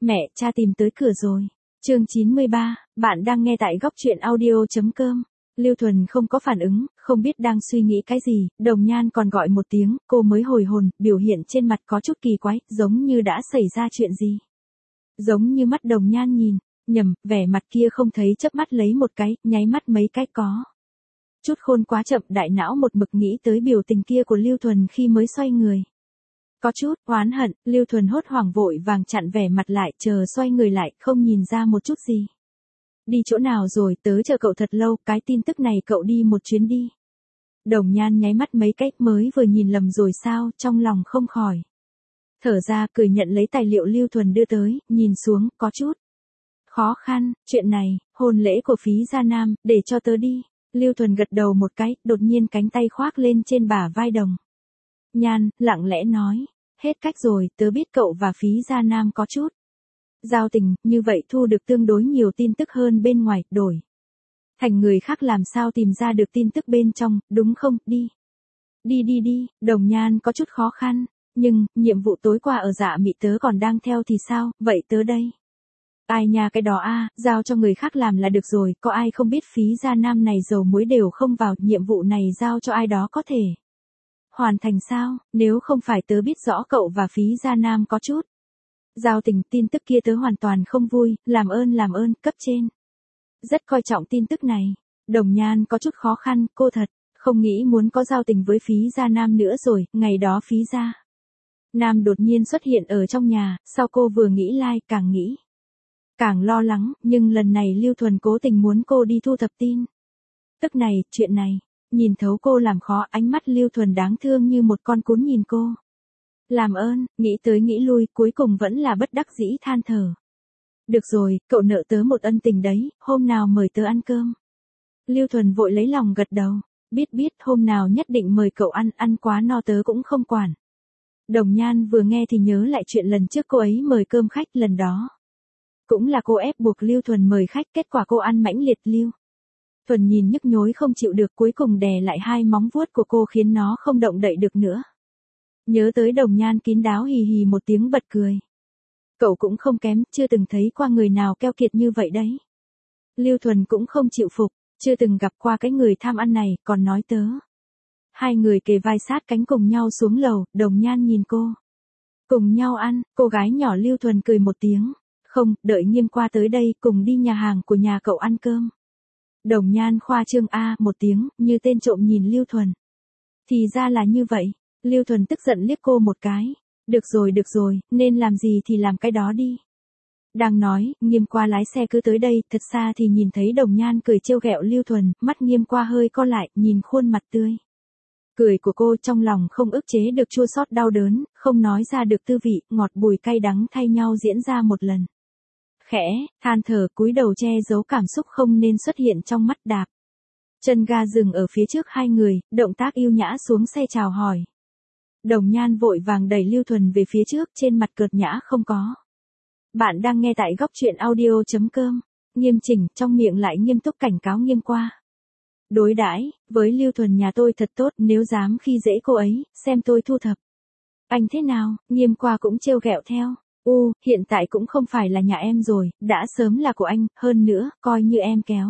Mẹ, cha tìm tới cửa rồi. Chương 93, bạn đang nghe tại góc truyện audio.com. Lưu Thuần không có phản ứng, không biết đang suy nghĩ cái gì, Đồng Nhan còn gọi một tiếng, cô mới hồi hồn, biểu hiện trên mặt có chút kỳ quái, giống như đã xảy ra chuyện gì. Giống như mắt Đồng Nhan nhìn, nhầm, vẻ mặt kia không thấy chớp mắt lấy một cái, nháy mắt mấy cái có. Chút khôn quá chậm, đại não một mực nghĩ tới biểu tình kia của Lưu Thuần khi mới xoay người. Có chút oán hận, Lưu Thuần hốt hoảng vội vàng chặn vẻ mặt lại, chờ xoay người lại, không nhìn ra một chút gì. Đi chỗ nào rồi, tớ chờ cậu thật lâu, cái tin tức này cậu đi một chuyến đi. Đồng Nhan nháy mắt mấy cách, mới vừa nhìn lầm rồi sao, trong lòng không khỏi. Thở ra, cười nhận lấy tài liệu Lưu Thuần đưa tới, nhìn xuống, có chút khó khăn, chuyện này, hôn lễ của Phí Gia Nam, để cho tớ đi. Lưu Thuần gật đầu một cái, đột nhiên cánh tay khoác lên trên bả vai Đồng Nhan, lặng lẽ nói, hết cách rồi, tớ biết cậu và Phí Gia Nam có chút giao tình, như vậy thu được tương đối nhiều tin tức hơn bên ngoài, đổi thành người khác làm sao tìm ra được tin tức bên trong, đúng không, đi. Đi, Đồng Nhan có chút khó khăn, nhưng, nhiệm vụ tối qua ở Dạ Mị tớ còn đang theo thì sao, vậy tớ đây. Ai nha cái đó a, giao cho người khác làm là được rồi, có ai không biết Phí Gia Nam này dầu muối đều không vào, nhiệm vụ này giao cho ai đó có thể hoàn thành sao, nếu không phải tớ biết rõ cậu và Phí Gia Nam có chút giao tình, tin tức kia tớ hoàn toàn không vui, làm ơn, cấp trên rất coi trọng tin tức này. Đồng Nhan có chút khó khăn, cô thật không nghĩ muốn có giao tình với Phí Gia Nam nữa rồi, ngày đó Phí Gia Nam đột nhiên xuất hiện ở trong nhà, sau cô vừa nghĩ càng nghĩ càng lo lắng, nhưng lần này Lưu Thuần cố tình muốn cô đi thu thập tin tức này, chuyện này nhìn thấu cô làm khó, ánh mắt Lưu Thuần đáng thương như một con cún nhìn cô. Làm ơn, nghĩ tới nghĩ lui, cuối cùng vẫn là bất đắc dĩ than thở. Được rồi, cậu nợ tớ một ân tình đấy, hôm nào mời tớ ăn cơm. Lưu Thuần vội lấy lòng gật đầu, biết, hôm nào nhất định mời cậu ăn quá no tớ cũng không quản. Đồng Nhan vừa nghe thì nhớ lại chuyện lần trước cô ấy mời cơm khách, lần đó cũng là cô ép buộc Lưu Thuần mời khách, kết quả cô ăn mãnh liệt. Lưu Thuần nhìn nhức nhối không chịu được, cuối cùng đè lại hai móng vuốt của cô khiến nó không động đậy được nữa. Nhớ tới Đồng Nhan kín đáo hì hì một tiếng bật cười. Cậu cũng không kém, chưa từng thấy qua người nào keo kiệt như vậy đấy. Lưu Thuần cũng không chịu phục, chưa từng gặp qua cái người tham ăn này, còn nói tớ. Hai người kề vai sát cánh cùng nhau xuống lầu, Đồng Nhan nhìn cô. Cùng nhau ăn, cô gái nhỏ. Lưu Thuần cười một tiếng. Không, đợi Nghiêm qua tới đây, cùng đi nhà hàng của nhà cậu ăn cơm. Đồng Nhan khoa trương một tiếng, như tên trộm nhìn Lưu Thuần. Thì ra là như vậy. Lưu Thuần tức giận liếc cô một cái. Được rồi, nên làm gì thì làm cái đó đi. Đang nói, Nghiêm qua lái xe cứ tới đây, thật xa thì nhìn thấy Đồng Nhan cười trêu ghẹo Lưu Thuần, mắt Nghiêm qua hơi co lại, nhìn khuôn mặt tươi cười của cô, trong lòng không ức chế được chua xót đau đớn, không nói ra được tư vị, ngọt bùi cay đắng thay nhau diễn ra một lần. Khẽ than thở, cúi đầu che giấu cảm xúc không nên xuất hiện trong mắt, đạp chân ga dừng ở phía trước hai người, động tác yêu nhã xuống xe chào hỏi. Đồng Nhan vội vàng đẩy Lưu Thuần về phía trước, trên mặt cợt nhã không có. Bạn đang nghe tại góc truyện audio.com. Nghiêm chỉnh, trong miệng lại nghiêm túc cảnh cáo Nghiêm qua. Đối đãi với Lưu Thuần nhà tôi thật tốt, nếu dám khi dễ cô ấy, xem tôi thu thập anh thế nào. Nghiêm qua cũng trêu ghẹo theo. Hiện tại cũng không phải là nhà em rồi, đã sớm là của anh, hơn nữa, coi như em kéo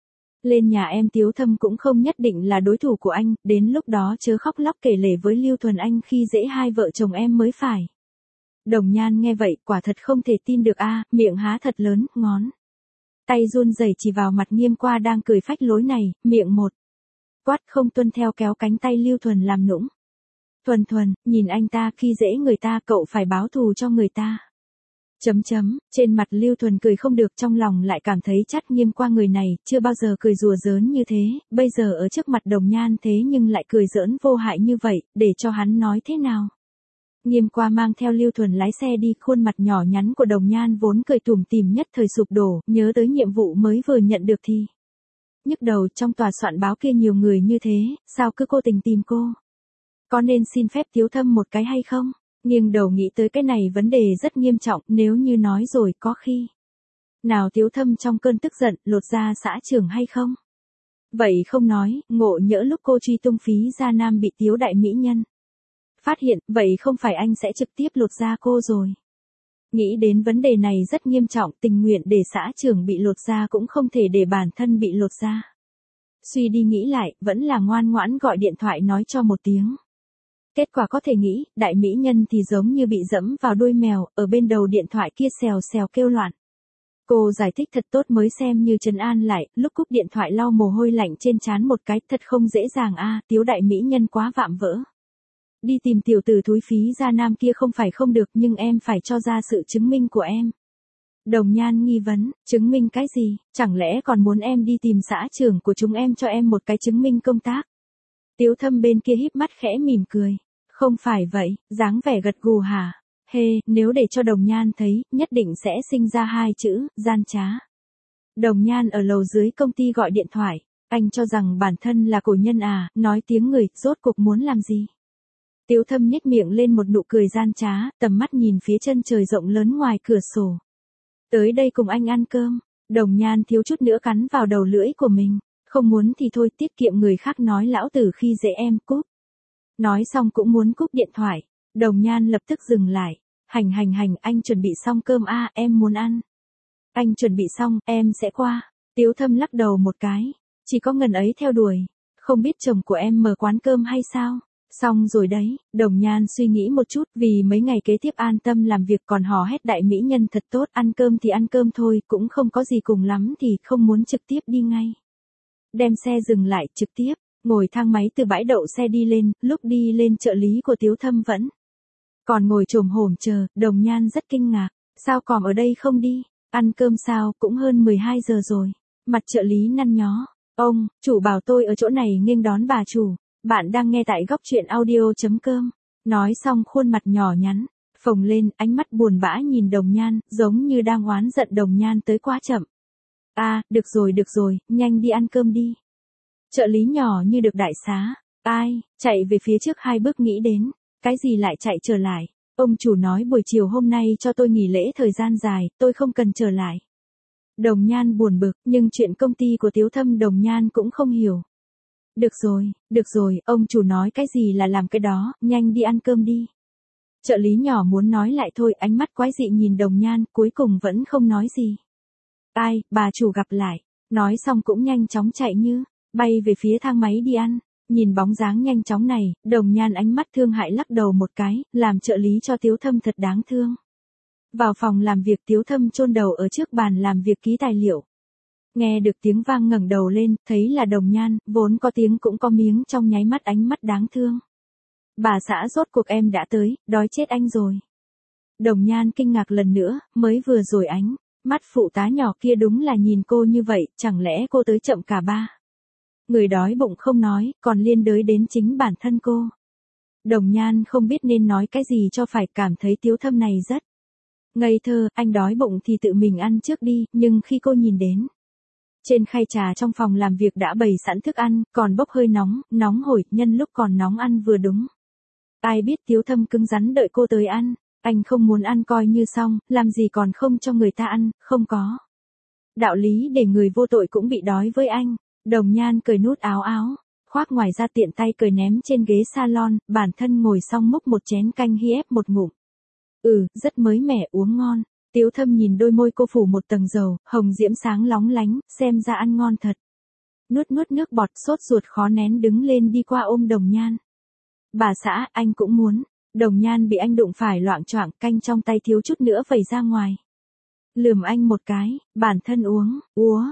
lên nhà em Tiếu Thâm cũng không nhất định là đối thủ của anh, đến lúc đó chớ khóc lóc kể lể với Lưu Thuần anh khi dễ hai vợ chồng em mới phải. Đồng Nhan nghe vậy, quả thật không thể tin được miệng há thật lớn, ngón tay run rẩy chỉ vào mặt Nghiêm qua đang cười phách lối này, miệng một quát không tuân theo, kéo cánh tay Lưu Thuần làm nũng. Thuần, nhìn anh ta khi dễ người ta, cậu phải báo thù cho người ta. Trên mặt Lưu Thuần cười không được, trong lòng lại cảm thấy chát. Nghiêm qua người này, chưa bao giờ cười rùa giỡn như thế, bây giờ ở trước mặt Đồng Nhan thế nhưng lại cười giỡn vô hại như vậy, để cho hắn nói thế nào. Nghiêm qua mang theo Lưu Thuần lái xe đi, khuôn mặt nhỏ nhắn của Đồng Nhan vốn cười tủm tỉm nhất thời sụp đổ, nhớ tới nhiệm vụ mới vừa nhận được thì nhức đầu. Trong tòa soạn báo kia nhiều người như thế, sao cứ cố tình tìm cô? Có nên xin phép Tiếu Thâm một cái hay không? Nghiêng đầu nghĩ tới cái này vấn đề rất nghiêm trọng, nếu như nói rồi có khi nào Tiếu Thâm trong cơn tức giận lột ra xã trưởng hay không? Vậy không nói, ngộ nhỡ lúc cô truy tung Phí Gia Nam bị Tiếu đại mỹ nhân phát hiện, vậy không phải anh sẽ trực tiếp lột ra cô rồi. Nghĩ đến vấn đề này rất nghiêm trọng, tình nguyện để xã trưởng bị lột da cũng không thể để bản thân bị lột da. Suy đi nghĩ lại, vẫn là ngoan ngoãn gọi điện thoại nói cho một tiếng. Kết quả có thể nghĩ, đại mỹ nhân thì giống như bị dẫm vào đuôi mèo, ở bên đầu điện thoại kia xèo xèo kêu loạn. Cô giải thích thật tốt mới xem như trấn an lại, lúc cúp điện thoại lau mồ hôi lạnh trên trán một cái, thật không dễ dàng a, Tiếu đại mỹ nhân quá vạm vỡ. Đi tìm tiểu tử thúi phí gia nam kia không phải không được, nhưng em phải cho ra sự chứng minh của em. Đồng Nhan nghi vấn, chứng minh cái gì, chẳng lẽ còn muốn em đi tìm xã trưởng của chúng em cho em một cái chứng minh công tác. Tiếu Thâm bên kia híp mắt khẽ mỉm cười. Không phải vậy, dáng vẻ gật gù hả? Nếu để cho Đồng Nhan thấy, nhất định sẽ sinh ra hai chữ, gian trá. Đồng Nhan ở lầu dưới công ty gọi điện thoại, anh cho rằng bản thân là cổ nhân à, nói tiếng người, rốt cuộc muốn làm gì? Tiếu Thâm nhếch miệng lên một nụ cười gian trá, tầm mắt nhìn phía chân trời rộng lớn ngoài cửa sổ. Tới đây cùng anh ăn cơm, Đồng Nhan thiếu chút nữa cắn vào đầu lưỡi của mình, không muốn thì thôi, tiết kiệm người khác nói lão tử khi dễ em, cúp. Nói xong cũng muốn cúp điện thoại, Đồng Nhan lập tức dừng lại, hành, anh chuẩn bị xong cơm a, em muốn ăn. Anh chuẩn bị xong, em sẽ qua. Tiếu Thâm lắc đầu một cái, chỉ có ngần ấy theo đuổi, không biết chồng của em mở quán cơm hay sao? Xong rồi đấy, Đồng Nhan suy nghĩ một chút, vì mấy ngày kế tiếp an tâm làm việc còn hò hét đại mỹ nhân thật tốt, ăn cơm thì ăn cơm thôi, cũng không có gì, cùng lắm thì không muốn trực tiếp đi ngay. Đem xe dừng lại, trực tiếp, ngồi thang máy từ bãi đậu xe đi lên, lúc đi lên trợ lý của Tiếu Thâm vẫn còn ngồi chồm hổm chờ, Đồng Nhan rất kinh ngạc, sao còn ở đây không đi, ăn cơm sao, cũng hơn 12 giờ rồi. Mặt trợ lý nhăn nhó, ông, chủ bảo tôi ở chỗ này nghênh đón bà chủ. Bạn đang nghe tại góc truyện audio.com. Nói xong khuôn mặt nhỏ nhắn, phồng lên, ánh mắt buồn bã nhìn Đồng Nhan, giống như đang oán giận Đồng Nhan tới quá chậm. Được rồi, nhanh đi ăn cơm đi. Trợ lý nhỏ như được đại xá. Chạy về phía trước 2 bước nghĩ đến, cái gì lại chạy trở lại. Ông chủ nói buổi chiều hôm nay cho tôi nghỉ lễ thời gian dài, tôi không cần trở lại. Đồng Nhan buồn bực, nhưng chuyện công ty của Tiếu Thâm Đồng Nhan cũng không hiểu. Được rồi, ông chủ nói cái gì là làm cái đó, nhanh đi ăn cơm đi. Trợ lý nhỏ muốn nói lại thôi, ánh mắt quái dị nhìn Đồng Nhan, cuối cùng vẫn không nói gì. Bà chủ gặp lại, nói xong cũng nhanh chóng chạy như bay về phía thang máy đi ăn. Nhìn bóng dáng nhanh chóng này, Đồng Nhan ánh mắt thương hại lắc đầu một cái, làm trợ lý cho Tiếu Thâm thật đáng thương. Vào phòng làm việc, Tiếu Thâm chôn đầu ở trước bàn làm việc ký tài liệu. Nghe được tiếng vang ngẩng đầu lên, thấy là Đồng Nhan, vốn có tiếng cũng có miếng, trong nháy mắt ánh mắt đáng thương. Bà xã, rốt cuộc em đã tới, đói chết anh rồi. Đồng Nhan kinh ngạc lần nữa, mới vừa rồi ánh mắt phụ tá nhỏ kia đúng là nhìn cô như vậy, chẳng lẽ cô tới chậm cả ba. Người đói bụng không nói, còn liên đới đến chính bản thân cô. Đồng Nhan không biết nên nói cái gì cho phải, cảm thấy Tiếu Thâm này rất ngây thơ, anh đói bụng thì tự mình ăn trước đi, nhưng khi cô nhìn đến trên khay trà trong phòng làm việc đã bày sẵn thức ăn, còn bốc hơi nóng hổi, nhân lúc còn nóng ăn vừa đúng. Ai biết Tiếu Thâm cứng rắn đợi cô tới ăn, anh không muốn ăn coi như xong, làm gì còn không cho người ta ăn, không có đạo lý để người vô tội cũng bị đói với anh. Đồng Nhan cởi nút áo, khoác ngoài ra tiện tay cởi ném trên ghế salon, bản thân ngồi xong múc một chén canh hi ép một ngụm. Rất mới mẻ, uống ngon. Tiếu Thâm nhìn đôi môi cô phủ một tầng dầu, hồng diễm sáng lóng lánh, xem ra ăn ngon thật. Nuốt nước bọt, sốt ruột khó nén đứng lên đi qua ôm Đồng Nhan. Bà xã, anh cũng muốn. Đồng Nhan bị anh đụng phải loạng choạng, canh trong tay thiếu chút nữa vẩy ra ngoài. Lườm anh một cái, bản thân uống,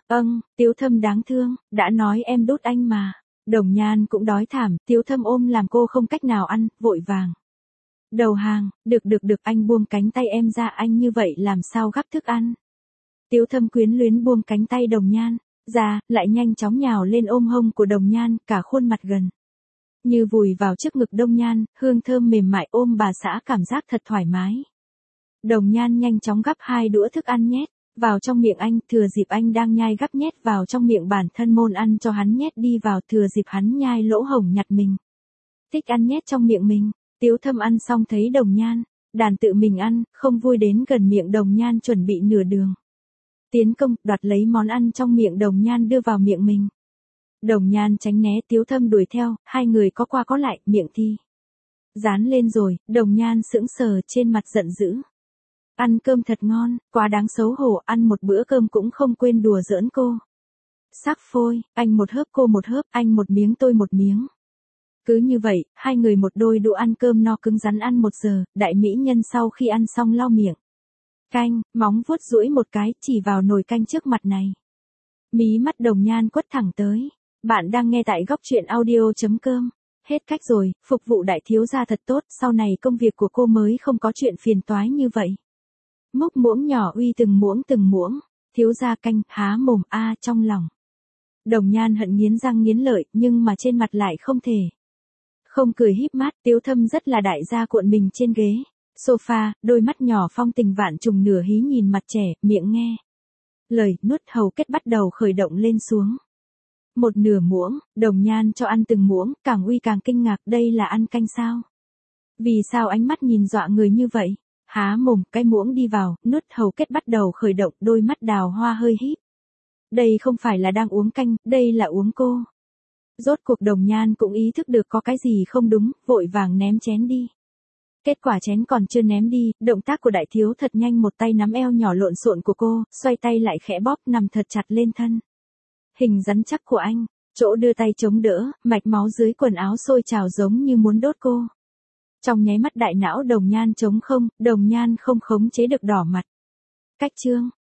Tiếu Thâm đáng thương, đã nói em đút anh mà. Đồng Nhan cũng đói thảm, Tiếu Thâm ôm làm cô không cách nào ăn, vội vàng. Đầu hàng, được, anh buông cánh tay em ra, anh như vậy làm sao gắp thức ăn. Tiếu Thâm quyến luyến buông cánh tay Đồng Nhan ra, lại nhanh chóng nhào lên ôm hông của Đồng Nhan, cả khuôn mặt gần như vùi vào trước ngực Đồng Nhan, hương thơm mềm mại ôm bà xã, cảm giác thật thoải mái. Đồng Nhan nhanh chóng gắp 2 đũa thức ăn nhét vào trong miệng anh, thừa dịp anh đang nhai gắp nhét vào trong miệng bản thân môn ăn cho hắn nhét đi vào, thừa dịp hắn nhai lỗ hổng nhặt mình thích ăn nhét trong miệng mình. Tiếu Thâm ăn xong thấy Đồng Nhan đàn tự mình ăn, không vui đến gần miệng Đồng Nhan chuẩn bị nửa đường tiến công, đoạt lấy món ăn trong miệng Đồng Nhan đưa vào miệng mình. Đồng Nhan tránh né, Tiếu Thâm đuổi theo, hai người có qua có lại, miệng thì dán lên rồi. Đồng Nhan sững sờ, trên mặt giận dữ. Ăn cơm thật ngon, quá đáng xấu hổ, ăn một bữa cơm cũng không quên đùa giỡn cô. Sắc phôi, anh một hớp cô một hớp, anh một miếng tôi một miếng. Cứ như vậy, hai người một đôi đũa ăn cơm no cứng rắn ăn 1 giờ, đại mỹ nhân sau khi ăn xong lau miệng. Canh, móng vuốt duỗi một cái, chỉ vào nồi canh trước mặt này. Mí mắt Đồng Nhan quất thẳng tới. Bạn đang nghe tại góc truyện audio.com. Hết cách rồi, phục vụ đại thiếu gia thật tốt, sau này công việc của cô mới không có chuyện phiền toái như vậy. Múc muỗng nhỏ uy từng muỗng, thiếu gia canh, há mồm a trong lòng. Đồng Nhan hận nghiến răng nghiến lợi, nhưng mà trên mặt lại không thể. Không cười híp mắt, Tiếu Thâm rất là đại gia cuộn mình trên ghế sofa, đôi mắt nhỏ phong tình vạn trùng nửa hí nhìn mặt trẻ, miệng nghe. Lời, nuốt hầu kết bắt đầu khởi động lên xuống. Một nửa muỗng, Đồng Nhan cho ăn từng muỗng, càng uy càng kinh ngạc, đây là ăn canh sao? Vì sao ánh mắt nhìn dọa người như vậy? Há mồm, cái muỗng đi vào, nuốt hầu kết bắt đầu khởi động, đôi mắt đào hoa hơi híp. Đây không phải là đang uống canh, đây là uống cô. Rốt cuộc Đồng Nhan cũng ý thức được có cái gì không đúng, vội vàng ném chén đi. Kết quả chén còn chưa ném đi, động tác của đại thiếu thật nhanh, một tay nắm eo nhỏ lộn xộn của cô, xoay tay lại khẽ bóp nằm thật chặt lên thân. Hình rắn chắc của anh, chỗ đưa tay chống đỡ, mạch máu dưới quần áo sôi trào giống như muốn đốt cô. Trong nháy mắt đại não Đồng Nhan trống không, Đồng Nhan không khống chế được đỏ mặt. Cách chương,